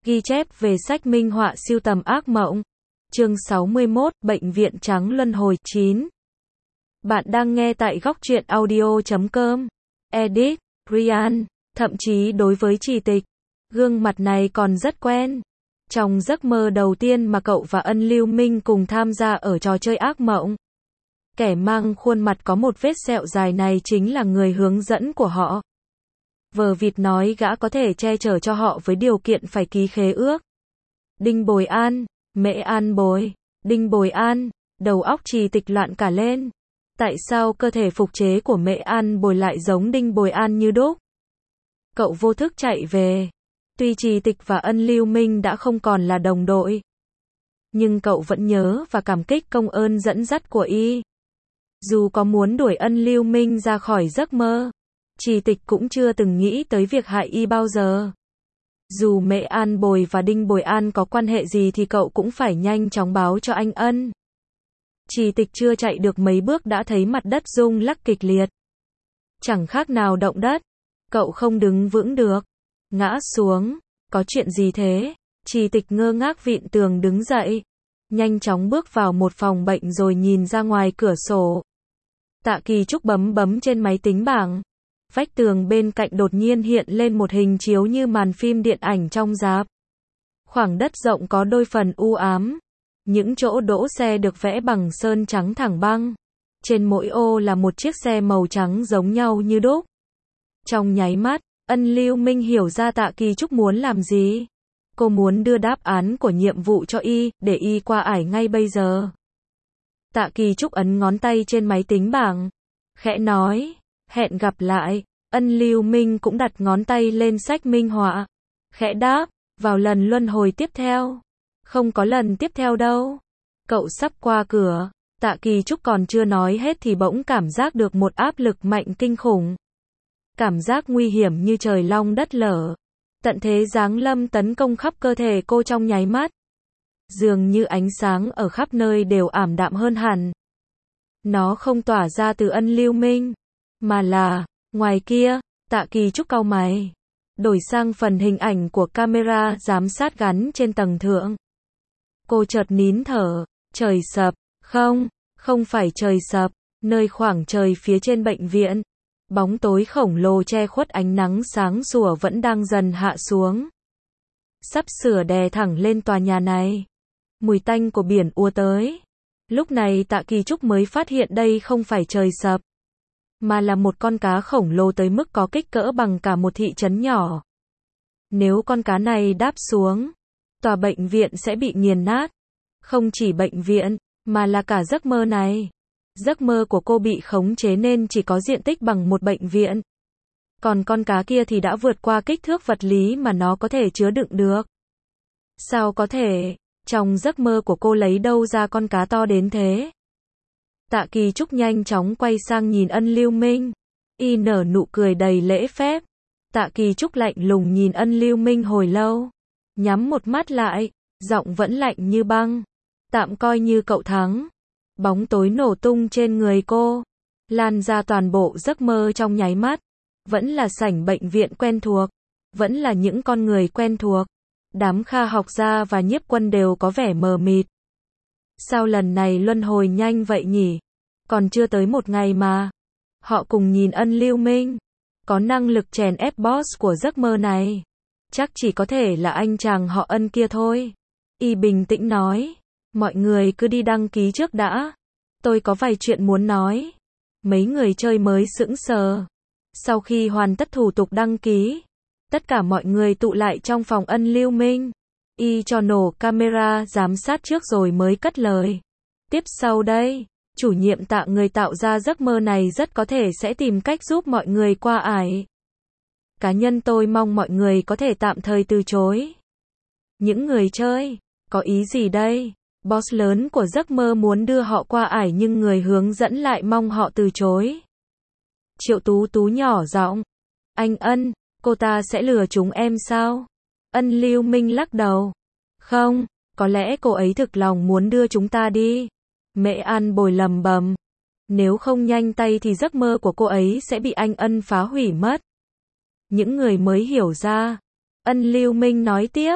Ghi chép về sách minh họa sưu tầm ác mộng. Chương 61, Bệnh viện trắng luân hồi 9. Bạn đang nghe tại góc truyện audio.com. Edit, Ryan. Thậm chí đối với Trì Tịch, gương mặt này còn rất quen. Trong giấc mơ đầu tiên mà cậu và Ân Lưu Minh cùng tham gia ở trò chơi ác mộng, kẻ mang khuôn mặt có một vết sẹo dài này chính là người hướng dẫn của họ. Vờ vịt nói gã có thể che chở cho họ với điều kiện phải ký khế ước. Đinh Bồi An, Mễ An Bồi, Đinh Bồi An, đầu óc Trì Tịch loạn cả lên. Tại sao cơ thể phục chế của Mễ An Bồi lại giống Đinh Bồi An như đúc? Cậu vô thức chạy về. Tuy Trì Tịch và Ân Lưu Minh đã không còn là đồng đội, nhưng cậu vẫn nhớ và cảm kích công ơn dẫn dắt của y. Dù có muốn đuổi Ân Lưu Minh ra khỏi giấc mơ, Trì Tịch cũng chưa từng nghĩ tới việc hại y bao giờ. Dù Mễ An Bồi và Đinh Bồi An có quan hệ gì thì cậu cũng phải nhanh chóng báo cho anh Ân. Trì Tịch chưa chạy được mấy bước đã thấy mặt đất rung lắc kịch liệt. Chẳng khác nào động đất. Cậu không đứng vững được. Ngã xuống. Có chuyện gì thế? Trì Tịch ngơ ngác vịn tường đứng dậy. Nhanh chóng bước vào một phòng bệnh rồi nhìn ra ngoài cửa sổ. Tạ Kỳ Trúc bấm trên máy tính bảng. Vách tường bên cạnh đột nhiên hiện lên một hình chiếu như màn phim điện ảnh trong rạp. Khoảng đất rộng có đôi phần u ám. Những chỗ đỗ xe được vẽ bằng sơn trắng thẳng băng. Trên mỗi ô là một chiếc xe màu trắng giống nhau như đúc. Trong nháy mắt, Ân Lưu Minh hiểu ra Tạ Kỳ Trúc muốn làm gì. Cô muốn đưa đáp án của nhiệm vụ cho y, để y qua ải ngay bây giờ. Tạ Kỳ Trúc ấn ngón tay trên máy tính bảng. Khẽ nói, hẹn gặp lại. Ân Lưu Minh cũng đặt ngón tay lên sách minh họa. Khẽ đáp, vào lần luân hồi tiếp theo. Không có lần tiếp theo đâu. Cậu sắp qua cửa. Tạ Kỳ Trúc còn chưa nói hết thì bỗng cảm giác được một áp lực mạnh kinh khủng. Cảm giác nguy hiểm như trời long đất lở. Tận thế giáng lâm tấn công khắp cơ thể cô trong nháy mắt. Dường như ánh sáng ở khắp nơi đều ảm đạm hơn hẳn. Nó không tỏa ra từ Ân Lưu Minh, mà là, ngoài kia. Tạ Kỳ Trúc cau mày. Đổi sang phần hình ảnh của camera giám sát gắn trên tầng thượng. Cô chợt nín thở. Trời sập. Không phải trời sập. Nơi khoảng trời phía trên bệnh viện, bóng tối khổng lồ che khuất ánh nắng sáng sủa vẫn đang dần hạ xuống. Sắp sửa đè thẳng lên tòa nhà này. Mùi tanh của biển ùa tới. Lúc này Tạ Kỳ Trúc mới phát hiện đây không phải trời sập, mà là một con cá khổng lồ tới mức có kích cỡ bằng cả một thị trấn nhỏ. Nếu con cá này đáp xuống, tòa bệnh viện sẽ bị nghiền nát. Không chỉ bệnh viện, mà là cả giấc mơ này. Giấc mơ của cô bị khống chế nên chỉ có diện tích bằng một bệnh viện. Còn con cá kia thì đã vượt qua kích thước vật lý mà nó có thể chứa đựng được. Sao có thể? Trong giấc mơ của cô lấy đâu ra con cá to đến thế? Tạ Kỳ Trúc nhanh chóng quay sang nhìn Ân Lưu Minh. Y nở nụ cười đầy lễ phép. Tạ Kỳ Trúc lạnh lùng nhìn Ân Lưu Minh hồi lâu. Nhắm một mắt lại, giọng vẫn lạnh như băng. Tạm coi như cậu thắng. Bóng tối nổ tung trên người cô, lan ra toàn bộ giấc mơ trong nháy mắt. Vẫn là sảnh bệnh viện quen thuộc, vẫn là những con người quen thuộc. Đám Kha học gia và Nhiếp Quân đều có vẻ mờ mịt. Sao lần này luân hồi nhanh vậy nhỉ? Còn chưa tới một ngày mà. Họ cùng nhìn Ân Lưu Minh. Có năng lực chèn ép boss của giấc mơ này. Chắc chỉ có thể là anh chàng họ Ân kia thôi. Y bình tĩnh nói. Mọi người cứ đi đăng ký trước đã. Tôi có vài chuyện muốn nói. Mấy người chơi mới sững sờ. Sau khi hoàn tất thủ tục đăng ký, tất cả mọi người tụ lại trong phòng Ân Lưu Minh. Y cho nổ camera giám sát trước rồi mới cất lời. Tiếp sau đây, chủ nhiệm Tạ người tạo ra giấc mơ này rất có thể sẽ tìm cách giúp mọi người qua ải. Cá nhân tôi mong mọi người có thể tạm thời từ chối. Những người chơi, có ý gì đây? Boss lớn của giấc mơ muốn đưa họ qua ải nhưng người hướng dẫn lại mong họ từ chối. Triệu Tú Tú nhỏ giọng. Anh Ân, cô ta sẽ lừa chúng em sao? Ân Lưu Minh lắc đầu. Không, có lẽ cô ấy thực lòng muốn đưa chúng ta đi. Mễ An Bồi lầm bầm. Nếu không nhanh tay thì giấc mơ của cô ấy sẽ bị anh Ân phá hủy mất. Những người mới hiểu ra. Ân Lưu Minh nói tiếp.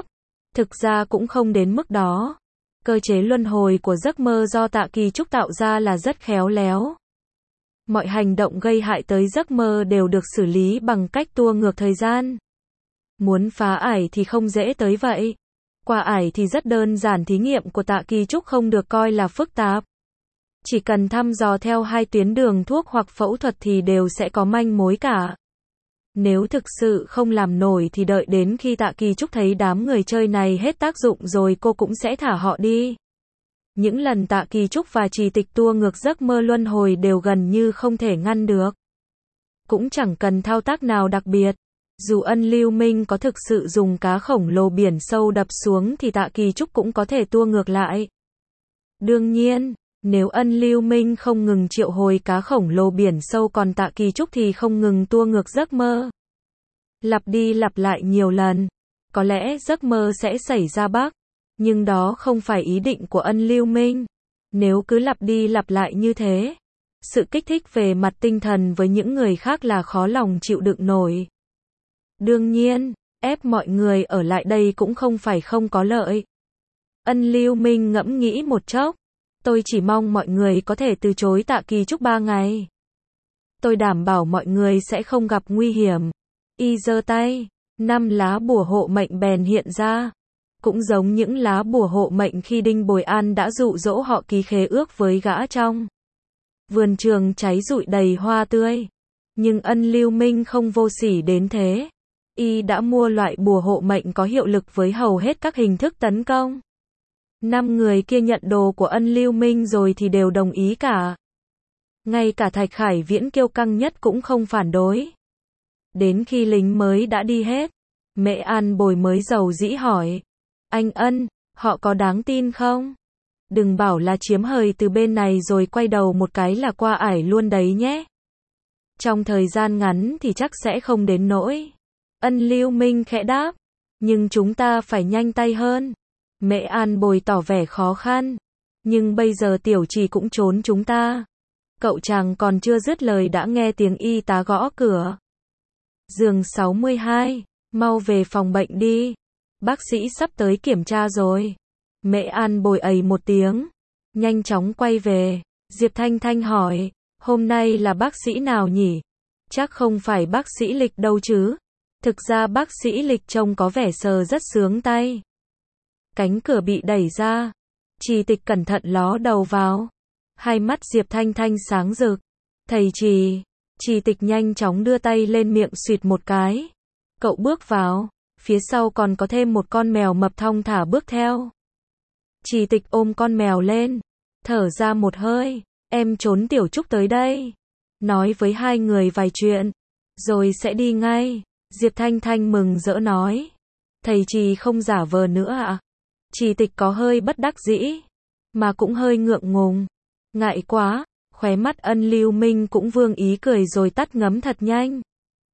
Thực ra cũng không đến mức đó. Cơ chế luân hồi của giấc mơ do Tạ Kỳ Trúc tạo ra là rất khéo léo. Mọi hành động gây hại tới giấc mơ đều được xử lý bằng cách tua ngược thời gian. Muốn phá ải thì không dễ tới vậy. Qua ải thì rất đơn giản, thí nghiệm của Tạ Kỳ Trúc không được coi là phức tạp. Chỉ cần thăm dò theo hai tuyến đường thuốc hoặc phẫu thuật thì đều sẽ có manh mối cả. Nếu thực sự không làm nổi thì đợi đến khi Tạ Kỳ Trúc thấy đám người chơi này hết tác dụng rồi cô cũng sẽ thả họ đi. Những lần Tạ Kỳ Trúc và Trì Tịch tua ngược giấc mơ luân hồi đều gần như không thể ngăn được. Cũng chẳng cần thao tác nào đặc biệt. Dù Ân Lưu Minh có thực sự dùng cá khổng lồ biển sâu đập xuống thì Tạ Kỳ Trúc cũng có thể tua ngược lại. Đương nhiên, nếu Ân Lưu Minh không ngừng triệu hồi cá khổng lồ biển sâu còn Tạ Kỳ Trúc thì không ngừng tua ngược giấc mơ. Lặp đi lặp lại nhiều lần, có lẽ giấc mơ sẽ xảy ra bug, nhưng đó không phải ý định của Ân Lưu Minh. Nếu cứ lặp đi lặp lại như thế, sự kích thích về mặt tinh thần với những người khác là khó lòng chịu đựng nổi. Đương nhiên, ép mọi người ở lại đây cũng không phải không có lợi. Ân Lưu Minh ngẫm nghĩ một chốc. Tôi chỉ mong mọi người có thể từ chối Tạ Kỳ Trúc 3 ngày. Tôi đảm bảo mọi người sẽ không gặp nguy hiểm. Y giơ tay, 5 lá bùa hộ mệnh bèn hiện ra. Cũng giống những lá bùa hộ mệnh khi Đinh Bồi An đã dụ dỗ họ ký khế ước với gã trong vườn trường cháy rụi đầy hoa tươi. Nhưng Ân Lưu Minh không vô sỉ đến thế. Y đã mua loại bùa hộ mệnh có hiệu lực với hầu hết các hình thức tấn công. 5 người kia nhận đồ của Ân Lưu Minh rồi thì đều đồng ý cả. Ngay cả Thạch Khải Viễn kiêu căng nhất cũng không phản đối. Đến khi lính mới đã đi hết, Mễ An Bồi mới dầu dĩ hỏi. Anh Ân, họ có đáng tin không? Đừng bảo là chiếm hời từ bên này rồi quay đầu một cái là qua ải luôn đấy nhé. Trong thời gian ngắn thì chắc sẽ không đến nỗi. Ân Lưu Minh khẽ đáp. Nhưng chúng ta phải nhanh tay hơn. Mễ An Bồi tỏ vẻ khó khăn. Nhưng bây giờ Tiểu Trì cũng trốn chúng ta. Cậu chàng còn chưa dứt lời đã nghe tiếng y tá gõ cửa. Giường 62, mau về phòng bệnh đi. Bác sĩ sắp tới kiểm tra rồi. Mễ An Bồi ầy một tiếng. Nhanh chóng quay về. Diệp Thanh Thanh hỏi. Hôm nay là bác sĩ nào nhỉ? Chắc không phải bác sĩ Lịch đâu chứ. Thực ra bác sĩ Lịch trông có vẻ sờ rất sướng tay. Cánh cửa bị đẩy ra. Trì Tịch cẩn thận ló đầu vào. Hai mắt Diệp Thanh Thanh sáng rực. Thầy Trì. Trì Tịch nhanh chóng đưa tay lên miệng xuyệt một cái. Cậu bước vào. Phía sau còn có thêm một con mèo mập thong thả bước theo. Trì Tịch ôm con mèo lên. Thở ra một hơi. Em trốn Tiểu Trúc tới đây. Nói với hai người vài chuyện. Rồi sẽ đi ngay. Diệp Thanh Thanh mừng rỡ nói. Thầy Trì không giả vờ nữa ạ? Trì Tịch có hơi bất đắc dĩ. Mà cũng hơi ngượng ngùng. Ngại quá. Khóe mắt Ân Lưu Minh cũng vương ý cười rồi tắt ngấm thật nhanh.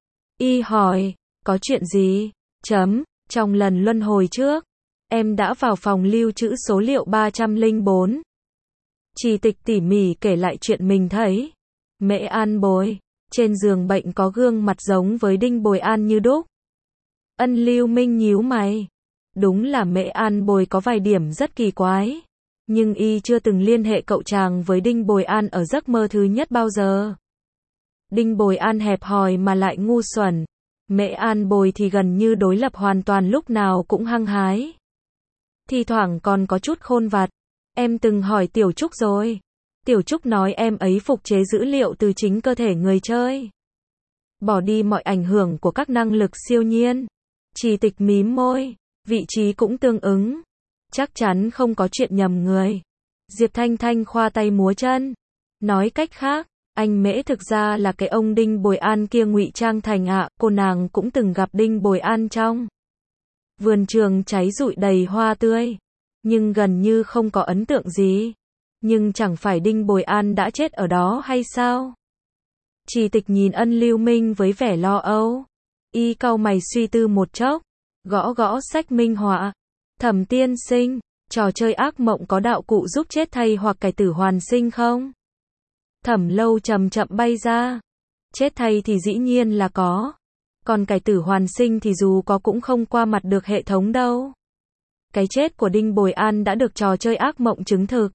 Y hỏi. Có chuyện gì? Trong lần luân hồi trước. Em đã vào phòng lưu trữ số liệu 304. Trì Tịch tỉ mỉ kể lại chuyện mình thấy. Mễ An Bồi. Trên giường bệnh có gương mặt giống với Đinh Bồi An như đúc. Ân Lưu Minh nhíu mày. Đúng là Mễ An Bồi có vài điểm rất kỳ quái. Nhưng y chưa từng liên hệ cậu chàng với Đinh Bồi An ở giấc mơ thứ nhất bao giờ. Đinh Bồi An hẹp hòi mà lại ngu xuẩn. Mễ An Bồi thì gần như đối lập hoàn toàn, lúc nào cũng hăng hái. Thi thoảng còn có chút khôn vặt. Em từng hỏi Tiểu Trúc rồi. Tiểu Trúc nói em ấy phục chế dữ liệu từ chính cơ thể người chơi. Bỏ đi mọi ảnh hưởng của các năng lực siêu nhiên. Trì Tịch mím môi. Vị trí cũng tương ứng. Chắc chắn không có chuyện nhầm người. Diệp Thanh Thanh khoa tay múa chân. Nói cách khác, anh Mễ thực ra là cái ông Đinh Bồi An kia ngụy trang thành ạ. Cô nàng cũng từng gặp Đinh Bồi An trong vườn trường cháy rụi đầy hoa tươi. Nhưng gần như không có ấn tượng gì. Nhưng chẳng phải Đinh Bồi An đã chết ở đó hay sao? Trì Tịch nhìn Ân Lưu Minh với vẻ lo âu. Y cau mày suy tư một chốc. Gõ gõ sách minh họa. Thẩm tiên sinh, trò chơi ác mộng có đạo cụ giúp chết thay hoặc cải tử hoàn sinh không? Thẩm Lâu chậm chậm bay ra. Chết thay thì dĩ nhiên là có. Còn cải tử hoàn sinh thì dù có cũng không qua mặt được hệ thống đâu. Cái chết của Đinh Bồi An đã được trò chơi ác mộng chứng thực.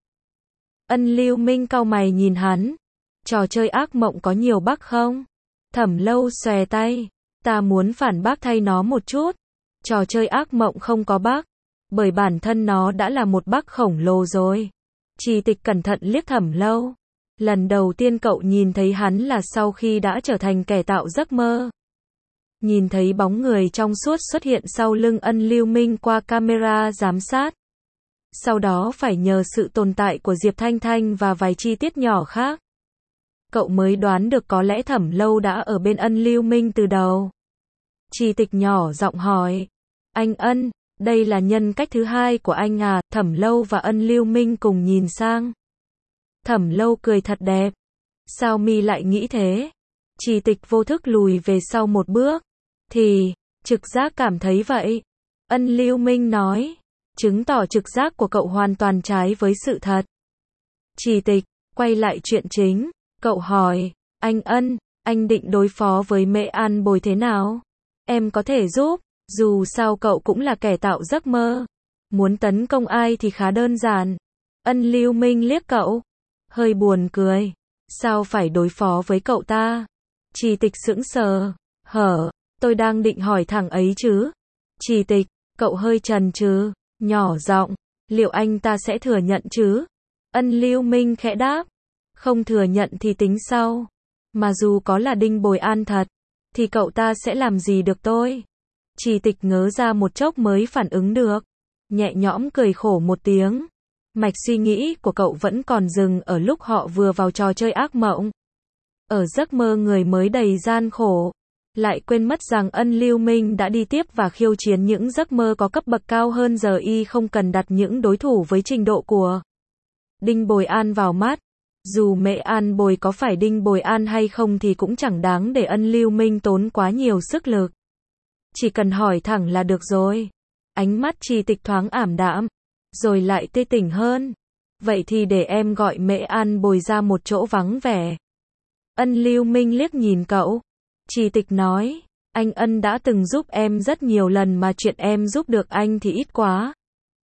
Ân Lưu Minh cau mày nhìn hắn. Trò chơi ác mộng có nhiều bug không? Thẩm Lâu xòe tay. Ta muốn phản bác thay nó một chút. Trò chơi ác mộng không có bug. Bởi bản thân nó đã là một bug khổng lồ rồi. Trì Tịch cẩn thận liếc Thẩm Lâu. Lần đầu tiên cậu nhìn thấy hắn là sau khi đã trở thành kẻ tạo giấc mơ. Nhìn thấy bóng người trong suốt xuất hiện sau lưng Ân Lưu Minh qua camera giám sát. Sau đó phải nhờ sự tồn tại của Diệp Thanh Thanh và vài chi tiết nhỏ khác. Cậu mới đoán được có lẽ Thẩm Lâu đã ở bên Ân Lưu Minh từ đầu. Trì Tịch nhỏ giọng hỏi. Anh Ân, đây là nhân cách thứ hai của anh à? Thẩm Lâu và Ân Lưu Minh cùng nhìn sang. Thẩm Lâu cười thật đẹp. Sao mi lại nghĩ thế? Trì Tịch vô thức lùi về sau một bước. Thì, trực giác cảm thấy vậy. Ân Lưu Minh nói. Chứng tỏ trực giác của cậu hoàn toàn trái với sự thật. Trì Tịch, quay lại chuyện chính. Cậu hỏi, anh Ân, anh định đối phó với Mễ An Bồi thế nào? Em có thể giúp, dù sao cậu cũng là kẻ tạo giấc mơ. Muốn tấn công ai thì khá đơn giản. Ân Lưu Minh liếc cậu. Hơi buồn cười. Sao phải đối phó với cậu ta? Trì Tịch sững sờ. Tôi đang định hỏi thằng ấy chứ. Trì Tịch, cậu hơi chần chừ, nhỏ giọng, liệu anh ta sẽ thừa nhận chứ? Ân Lưu Minh khẽ đáp. Không thừa nhận thì tính sau. Mà dù có là Đinh Bồi An thật, thì cậu ta sẽ làm gì được tôi? Trì Tịch ngớ ra một chốc mới phản ứng được. Nhẹ nhõm cười khổ một tiếng. Mạch suy nghĩ của cậu vẫn còn dừng ở lúc họ vừa vào trò chơi ác mộng. Ở giấc mơ người mới đầy gian khổ. Lại quên mất rằng Ân Lưu Minh đã đi tiếp và khiêu chiến những giấc mơ có cấp bậc cao hơn giờ y không cần đặt những đối thủ với trình độ của Đinh Bồi An vào mắt. Dù Mễ An Bồi có phải Đinh Bồi An hay không thì cũng chẳng đáng để Ân Lưu Minh tốn quá nhiều sức lực. Chỉ cần hỏi thẳng là được rồi. Ánh mắt Trì Tịch thoáng ảm đạm, rồi lại tươi tỉnh hơn. Vậy thì để em gọi Mễ An Bồi ra một chỗ vắng vẻ. Ân Lưu Minh liếc nhìn cậu. Trì Tịch nói, anh Ân đã từng giúp em rất nhiều lần mà chuyện em giúp được anh thì ít quá.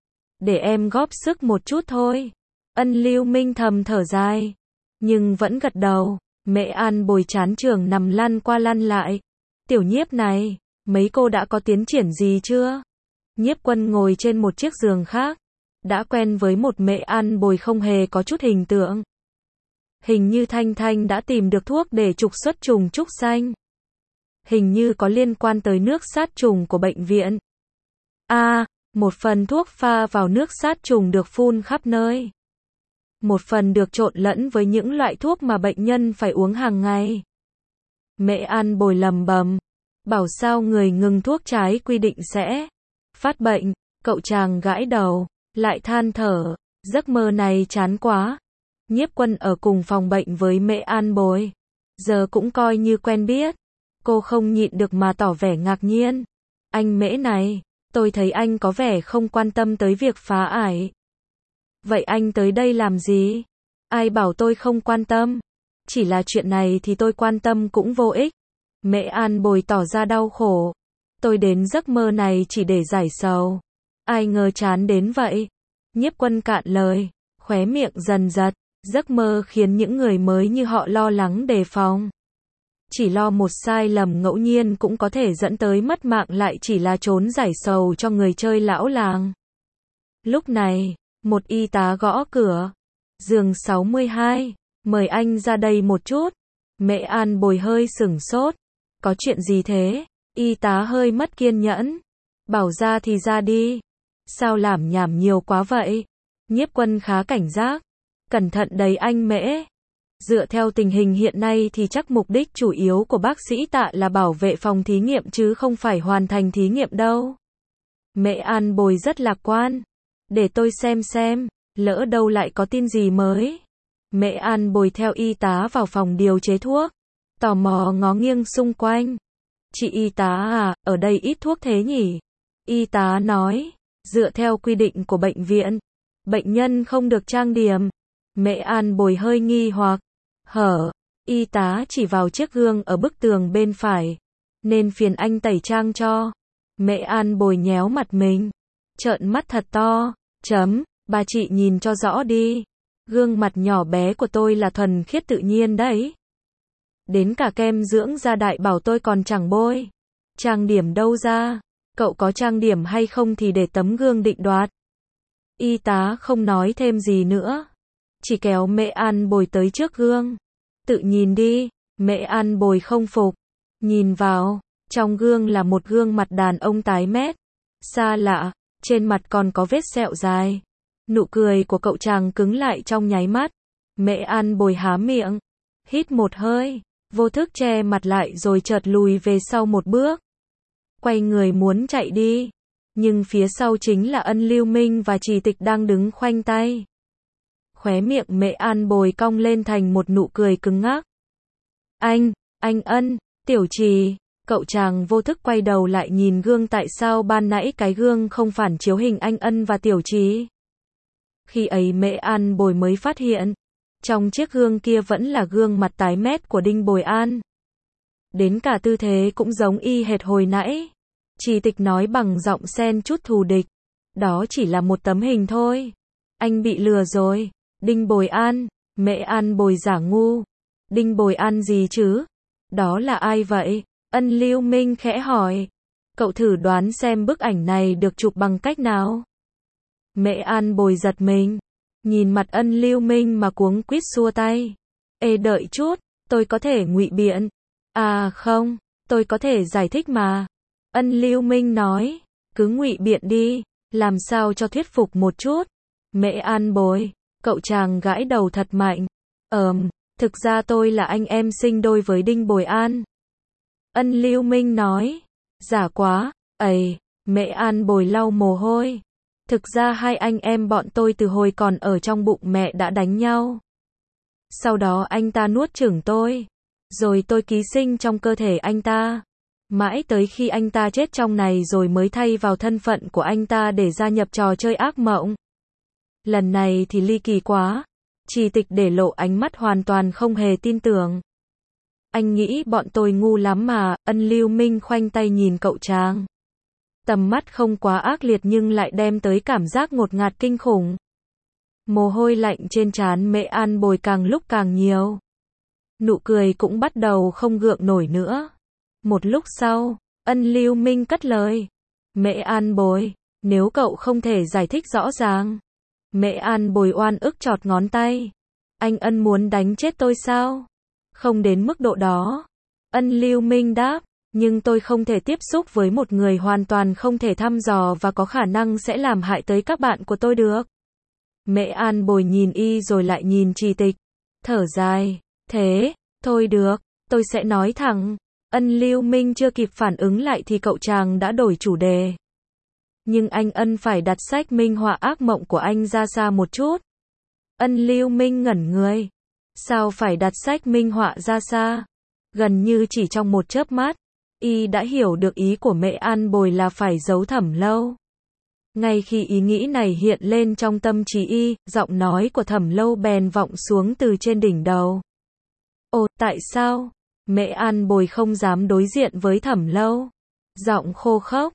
Để em góp sức một chút thôi. Ân Lưu Minh thầm thở dài, nhưng vẫn gật đầu. Mễ An Bồi chán trường nằm lăn qua lăn lại. Tiểu Nhiếp này, mấy cô đã có tiến triển gì chưa? Nhiếp Quân ngồi trên một chiếc giường khác. Đã quen với một Mễ An Bồi không hề có chút hình tượng. Hình như Thanh Thanh đã tìm được thuốc để trục xuất trùng trúc xanh. Hình như có liên quan tới nước sát trùng của bệnh viện. Một phần thuốc pha vào nước sát trùng được phun khắp nơi. Một phần được trộn lẫn với những loại thuốc mà bệnh nhân phải uống hàng ngày. Mễ An Bồi lầm bầm. Bảo sao người ngừng thuốc trái quy định sẽ phát bệnh. Cậu chàng gãi đầu, lại than thở. Giấc mơ này chán quá. Nhiếp Quân ở cùng phòng bệnh với Mễ An Bồi. Giờ cũng coi như quen biết. Cô không nhịn được mà tỏ vẻ ngạc nhiên. Anh Mễ này, tôi thấy anh có vẻ không quan tâm tới việc phá ải. Vậy anh tới đây làm gì? Ai bảo tôi không quan tâm? Chỉ là chuyện này thì tôi quan tâm cũng vô ích. Mễ An Bồi tỏ ra đau khổ. Tôi đến giấc mơ này chỉ để giải sầu. Ai ngờ chán đến vậy. Nhiếp Quân cạn lời, khóe miệng dần giật. Giấc mơ khiến những người mới như họ lo lắng đề phòng. Chỉ lo một sai lầm ngẫu nhiên cũng có thể dẫn tới mất mạng, lại chỉ là trốn giải sầu cho người chơi lão làng. Lúc này, một y tá gõ cửa. Giường 62, mời anh ra đây một chút. Mễ An Bồi hơi sửng sốt. Có chuyện gì thế? Y tá hơi mất kiên nhẫn. Bảo ra thì ra đi. Sao lảm nhảm nhiều quá vậy? Nhiếp Quân khá cảnh giác. Cẩn thận đấy anh Mễ. Dựa theo tình hình hiện nay thì chắc mục đích chủ yếu của bác sĩ Tạ là bảo vệ phòng thí nghiệm chứ không phải hoàn thành thí nghiệm đâu. Mễ An Bồi rất lạc quan. Để tôi xem, lỡ đâu lại có tin gì mới. Mễ An Bồi theo y tá vào phòng điều chế thuốc. Tò mò ngó nghiêng xung quanh. Chị y tá à, ở đây ít thuốc thế nhỉ? Y tá nói, dựa theo quy định của bệnh viện, bệnh nhân không được trang điểm. Mễ An Bồi hơi nghi hoặc. Y tá chỉ vào chiếc gương ở bức tường bên phải. Nên phiền anh tẩy trang cho. Mễ An Bồi nhéo mặt mình. trợn mắt thật to. Bà chị nhìn cho rõ đi. Gương mặt nhỏ bé của tôi là thuần khiết tự nhiên đấy. Đến cả kem dưỡng da đại bảo tôi còn chẳng bôi. Trang điểm đâu ra? Cậu có trang điểm hay không thì để tấm gương định đoạt. Y tá không nói thêm gì nữa. Chỉ kéo Mễ An Bồi tới trước gương. Tự nhìn đi. Mễ An Bồi không phục. Nhìn vào. Trong gương là một gương mặt đàn ông tái mét. Xa lạ. Trên mặt còn có vết sẹo dài. Nụ cười của cậu chàng cứng lại trong nháy mắt. Mễ An Bồi há miệng. Hít một hơi. Vô thức che mặt lại rồi chợt lùi về sau một bước. Quay người muốn chạy đi. Nhưng phía sau chính là Ân Lưu Minh và Trì Tịch đang đứng khoanh tay. Khóe miệng Mễ An Bồi cong lên thành một nụ cười cứng ngắc. Anh Ân, Tiểu Trì. Cậu chàng vô thức quay đầu lại nhìn gương, tại sao ban nãy cái gương không phản chiếu hình anh Ân và Tiểu Trì. Khi ấy Mễ An Bồi mới phát hiện. Trong chiếc gương kia vẫn là gương mặt tái mét của Đinh Bồi An. Đến cả tư thế cũng giống y hệt hồi nãy. Trì Tịch nói bằng giọng xen chút thù địch. Đó chỉ là một tấm hình thôi. Anh bị lừa rồi. Đinh Bồi An. Mễ An Bồi giả ngu. Đinh Bồi An gì chứ? Đó là ai vậy? Ân Lưu Minh khẽ hỏi. Cậu thử đoán xem bức ảnh này được chụp bằng cách nào? Mễ An Bồi giật mình. Nhìn mặt Ân Lưu Minh mà cuống quýt xua tay. Ê đợi chút, tôi có thể ngụy biện. À không, tôi có thể giải thích mà. Ân Lưu Minh nói. Cứ ngụy biện đi, làm sao cho thuyết phục một chút. Mễ An Bồi. Cậu chàng gãi đầu thật mạnh. Thực ra tôi là anh em sinh đôi với Đinh Bồi An. Ân Lưu Minh nói. Giả quá. Mễ An Bồi lau mồ hôi. Thực ra hai anh em bọn tôi từ hồi còn ở trong bụng mẹ đã đánh nhau. Sau đó anh ta nuốt chửng tôi. Rồi tôi ký sinh trong cơ thể anh ta. Mãi tới khi anh ta chết trong này rồi mới thay vào thân phận của anh ta để gia nhập trò chơi ác mộng. Lần này thì ly kỳ quá. Trì Tịch để lộ ánh mắt hoàn toàn không hề tin tưởng. Anh nghĩ bọn tôi ngu lắm mà. Ân Lưu Minh khoanh tay nhìn cậu chàng. Tầm mắt không quá ác liệt nhưng lại đem tới cảm giác ngột ngạt kinh khủng. Mồ hôi lạnh trên trán Mễ An Bồi càng lúc càng nhiều. Nụ cười cũng bắt đầu không gượng nổi nữa. Một lúc sau, Ân Lưu Minh cất lời. Mễ An Bồi, nếu cậu không thể giải thích rõ ràng. Mễ An Bồi oan ức chọt ngón tay. Anh Ân muốn đánh chết tôi sao? Không đến mức độ đó. Ân Lưu Minh đáp. Nhưng tôi không thể tiếp xúc với một người hoàn toàn không thể thăm dò và có khả năng sẽ làm hại tới các bạn của tôi được. Mễ An Bồi nhìn y rồi lại nhìn Trì Tịch. Thở dài. Thế, thôi được, tôi sẽ nói thẳng. Ân Lưu Minh chưa kịp phản ứng lại thì cậu chàng đã đổi chủ đề. Nhưng anh Ân phải đặt sách minh họa ác mộng của anh ra xa một chút. Ân Lưu Minh ngẩn người. Sao phải đặt sách minh họa ra xa? Gần như chỉ trong một chớp mắt, y đã hiểu được ý của Mễ An Bồi là phải giấu Thẩm Lâu. Ngay khi ý nghĩ này hiện lên trong tâm trí y, giọng nói của Thẩm Lâu bèn vọng xuống từ trên đỉnh đầu. Ồ, tại sao? Mễ An Bồi không dám đối diện với Thẩm Lâu. Giọng khô khốc.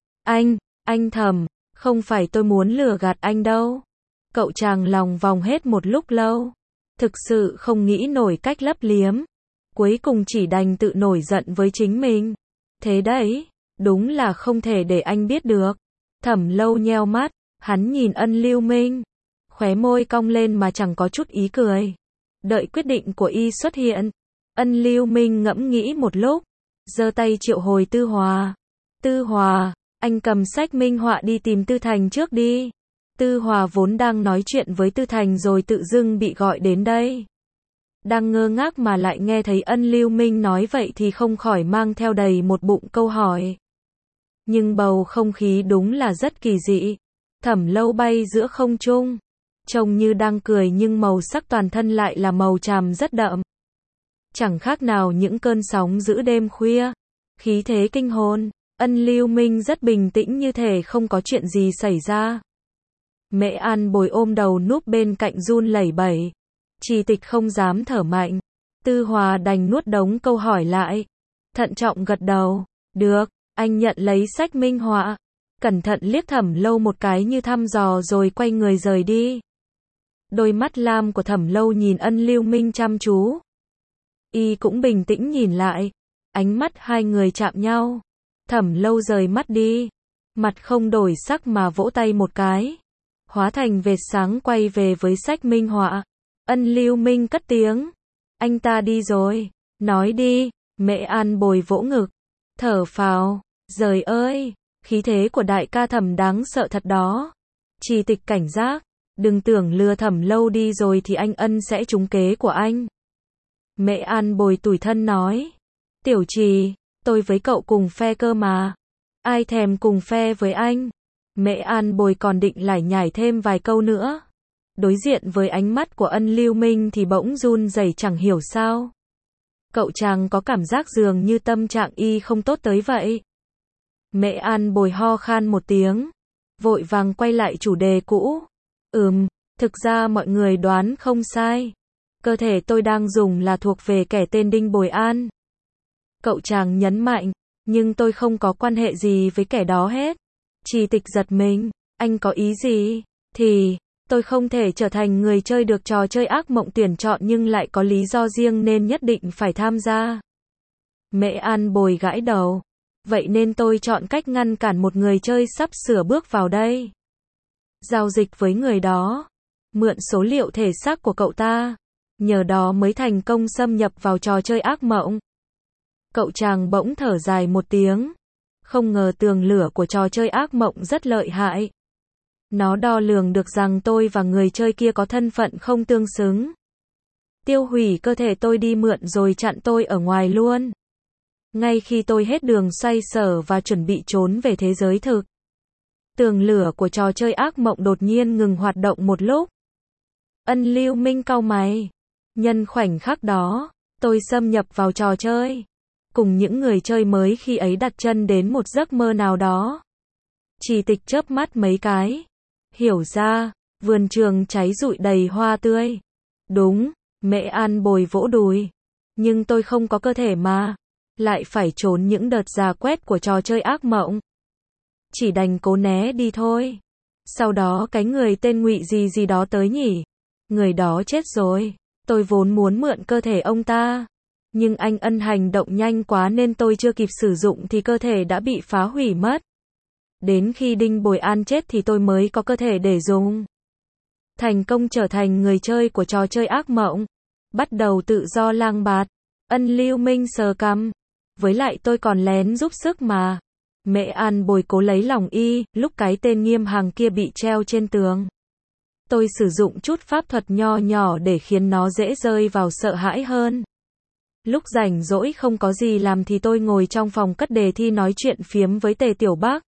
Anh Thẩm, không phải tôi muốn lừa gạt anh đâu. Cậu chàng lòng vòng hết một lúc lâu. Thực sự không nghĩ nổi cách lấp liếm. Cuối cùng chỉ đành tự nổi giận với chính mình. Thế đấy, đúng là không thể để anh biết được. Thẩm Lâu nheo mắt, hắn nhìn Ân Lưu Minh. Khóe môi cong lên mà chẳng có chút ý cười. Đợi quyết định của y xuất hiện. Ân Lưu Minh ngẫm nghĩ một lúc. Giơ tay triệu hồi Tư Hòa. Tư Hòa, anh cầm sách minh họa đi tìm Tư Thành trước đi. Tư Hòa vốn đang nói chuyện với Tư Thành rồi tự dưng bị gọi đến đây. Đang ngơ ngác mà lại nghe thấy Ân Lưu Minh nói vậy thì không khỏi mang theo đầy một bụng câu hỏi. Nhưng bầu không khí đúng là rất kỳ dị. Thẩm Lâu bay giữa không trung. Trông như đang cười nhưng màu sắc toàn thân lại là màu tràm rất đậm. Chẳng khác nào những cơn sóng giữa đêm khuya. Khí thế kinh hồn. Ân Lưu Minh rất bình tĩnh như thể không có chuyện gì xảy ra. Mễ An Bồi ôm đầu núp bên cạnh run lẩy bẩy. Trì Tịch không dám thở mạnh. Tư Hòa đành nuốt đống câu hỏi lại. Thận trọng gật đầu. Được, anh nhận lấy sách minh họa. cẩn thận liếc Thẩm Lâu một cái như thăm dò rồi quay người rời đi. Đôi mắt lam của Thẩm Lâu nhìn Ân Lưu Minh chăm chú. Y cũng bình tĩnh nhìn lại. Ánh mắt hai người chạm nhau. Thẩm Lâu rời mắt đi. Mặt không đổi sắc mà vỗ tay một cái. Hóa thành vệt sáng quay về với sách minh họa. Ân Lưu Minh cất tiếng. Anh ta đi rồi. Nói đi. Mễ An Bồi vỗ ngực. Thở phào. Giời ơi. Khí thế của đại ca Thẩm đáng sợ thật đó. Trì Tịch cảnh giác. Đừng tưởng lừa Thẩm Lâu đi rồi thì anh Ân sẽ trúng kế của anh. Mễ An Bồi tủi thân nói. Tiểu Trì, tôi với cậu cùng phe cơ mà. Ai thèm cùng phe với anh. Mễ An Bồi còn định lải nhải thêm vài câu nữa. Đối diện với ánh mắt của Ân Lưu Minh thì bỗng run rẩy chẳng hiểu sao. Cậu chàng có cảm giác dường như tâm trạng y không tốt tới vậy. Mễ An Bồi ho khan một tiếng. Vội vàng quay lại chủ đề cũ. Thực ra mọi người đoán không sai. Cơ thể tôi đang dùng là thuộc về kẻ tên Đinh Bồi An. Cậu chàng nhấn mạnh. Nhưng tôi không có quan hệ gì với kẻ đó hết. Trì Tịch giật mình. Anh có ý gì? Thì, tôi không thể trở thành người chơi được trò chơi ác mộng tuyển chọn nhưng lại có lý do riêng nên nhất định phải tham gia. Mễ An Bồi gãi đầu. Vậy nên tôi chọn cách ngăn cản một người chơi sắp sửa bước vào đây. Giao dịch với người đó. Mượn số liệu thể xác của cậu ta. Nhờ đó mới thành công xâm nhập vào trò chơi ác mộng. Cậu chàng bỗng thở dài một tiếng. Không ngờ tường lửa của trò chơi ác mộng rất lợi hại. Nó đo lường được rằng tôi và người chơi kia có thân phận không tương xứng. Tiêu hủy cơ thể tôi đi mượn rồi chặn tôi ở ngoài luôn. Ngay khi tôi hết đường xoay sở và chuẩn bị trốn về thế giới thực. Tường lửa của trò chơi ác mộng đột nhiên ngừng hoạt động một lúc. Ân Lưu Minh cau mày. Nhân khoảnh khắc đó, tôi xâm nhập vào trò chơi. Cùng những người chơi mới khi ấy đặt chân đến một giấc mơ nào đó. Trì Tịch chớp mắt mấy cái. Hiểu ra, vườn trường cháy rụi đầy hoa tươi. Đúng, Mễ An Bồi vỗ đùi. Nhưng tôi không có cơ thể mà. Lại phải trốn những đợt rà quét của trò chơi ác mộng. Chỉ đành cố né đi thôi. Sau đó cái người tên Ngụy gì gì đó tới nhỉ. Người đó chết rồi. Tôi vốn muốn mượn cơ thể ông ta. Nhưng anh Ân hành động nhanh quá nên tôi chưa kịp sử dụng thì cơ thể đã bị phá hủy mất. Đến khi Đinh Bồi An chết thì tôi mới có cơ thể để dùng. Thành công trở thành người chơi của trò chơi ác mộng. Bắt đầu tự do lang bạt. Ân Lưu Minh sờ cằm. Với lại tôi còn lén giúp sức mà. Mễ An Bồi cố lấy lòng y, lúc cái tên Nghiêm Hằng kia bị treo trên tường. Tôi sử dụng chút pháp thuật nho nhỏ để khiến nó dễ rơi vào sợ hãi hơn. Lúc rảnh rỗi không có gì làm thì tôi ngồi trong phòng cất đề thi nói chuyện phiếm với Tề Tiểu Bắc.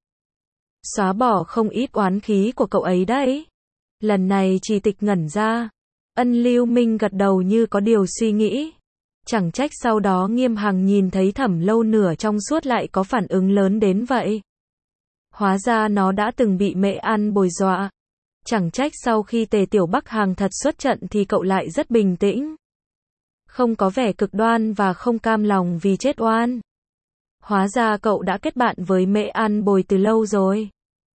Xóa bỏ không ít oán khí của cậu ấy đấy. Lần này Trì Tịch ngẩn ra. Ân Lưu Minh gật đầu như có điều suy nghĩ. Chẳng trách sau đó Nghiêm Hằng nhìn thấy Thẩm Lâu nửa trong suốt lại có phản ứng lớn đến vậy. Hóa ra nó đã từng bị Mễ An Bồi dọa. Chẳng trách sau khi Tề Tiểu Bắc hàng thật xuất trận thì cậu lại rất bình tĩnh. Không có vẻ cực đoan và không cam lòng vì chết oan. Hóa ra cậu đã kết bạn với Mễ An Bồi từ lâu rồi.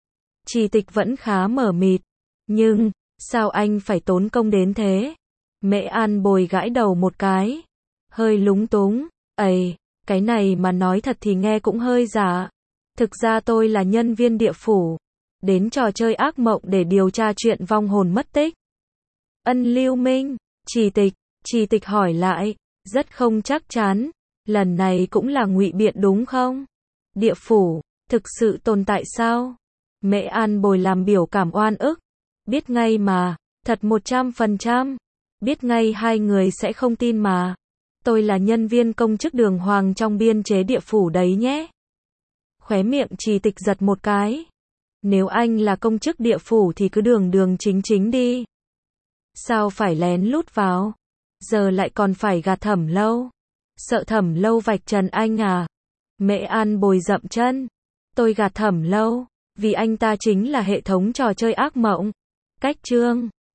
Trì Tịch vẫn khá mờ mịt. Nhưng, sao anh phải tốn công đến thế? Mễ An Bồi gãi đầu một cái. Hơi lúng túng. Ây, cái này mà nói thật thì nghe cũng hơi giả. Thực ra tôi là nhân viên địa phủ. Đến trò chơi ác mộng để điều tra chuyện vong hồn mất tích. Ân Lưu Minh, Trì Tịch hỏi lại, rất không chắc chắn. Lần này cũng là ngụy biện đúng không? Địa phủ, thực sự tồn tại sao? Mễ An Bồi làm biểu cảm oan ức. Biết ngay mà, thật 100%. Biết ngay hai người sẽ không tin mà. Tôi là nhân viên công chức đường hoàng trong biên chế địa phủ đấy nhé. Khóe miệng Trì Tịch giật một cái. Nếu anh là công chức địa phủ thì cứ đường đường chính chính đi. Sao phải lén lút vào? Giờ lại còn phải gạt Thẩm Lâu. Sợ Thẩm Lâu vạch trần anh à? Mễ An Bồi dậm chân. Tôi gạt Thẩm Lâu vì anh ta chính là hệ thống trò chơi ác mộng. Cách chương